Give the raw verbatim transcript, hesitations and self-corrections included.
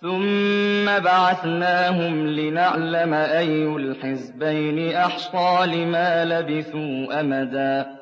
ثُمَّ بَعَثْنَاهُمْ لِنَعْلَمَ أَيُّ الْحِزْبَيْنِ أَحْصَىٰ لِمَا لَبِثُوا أَمَدًا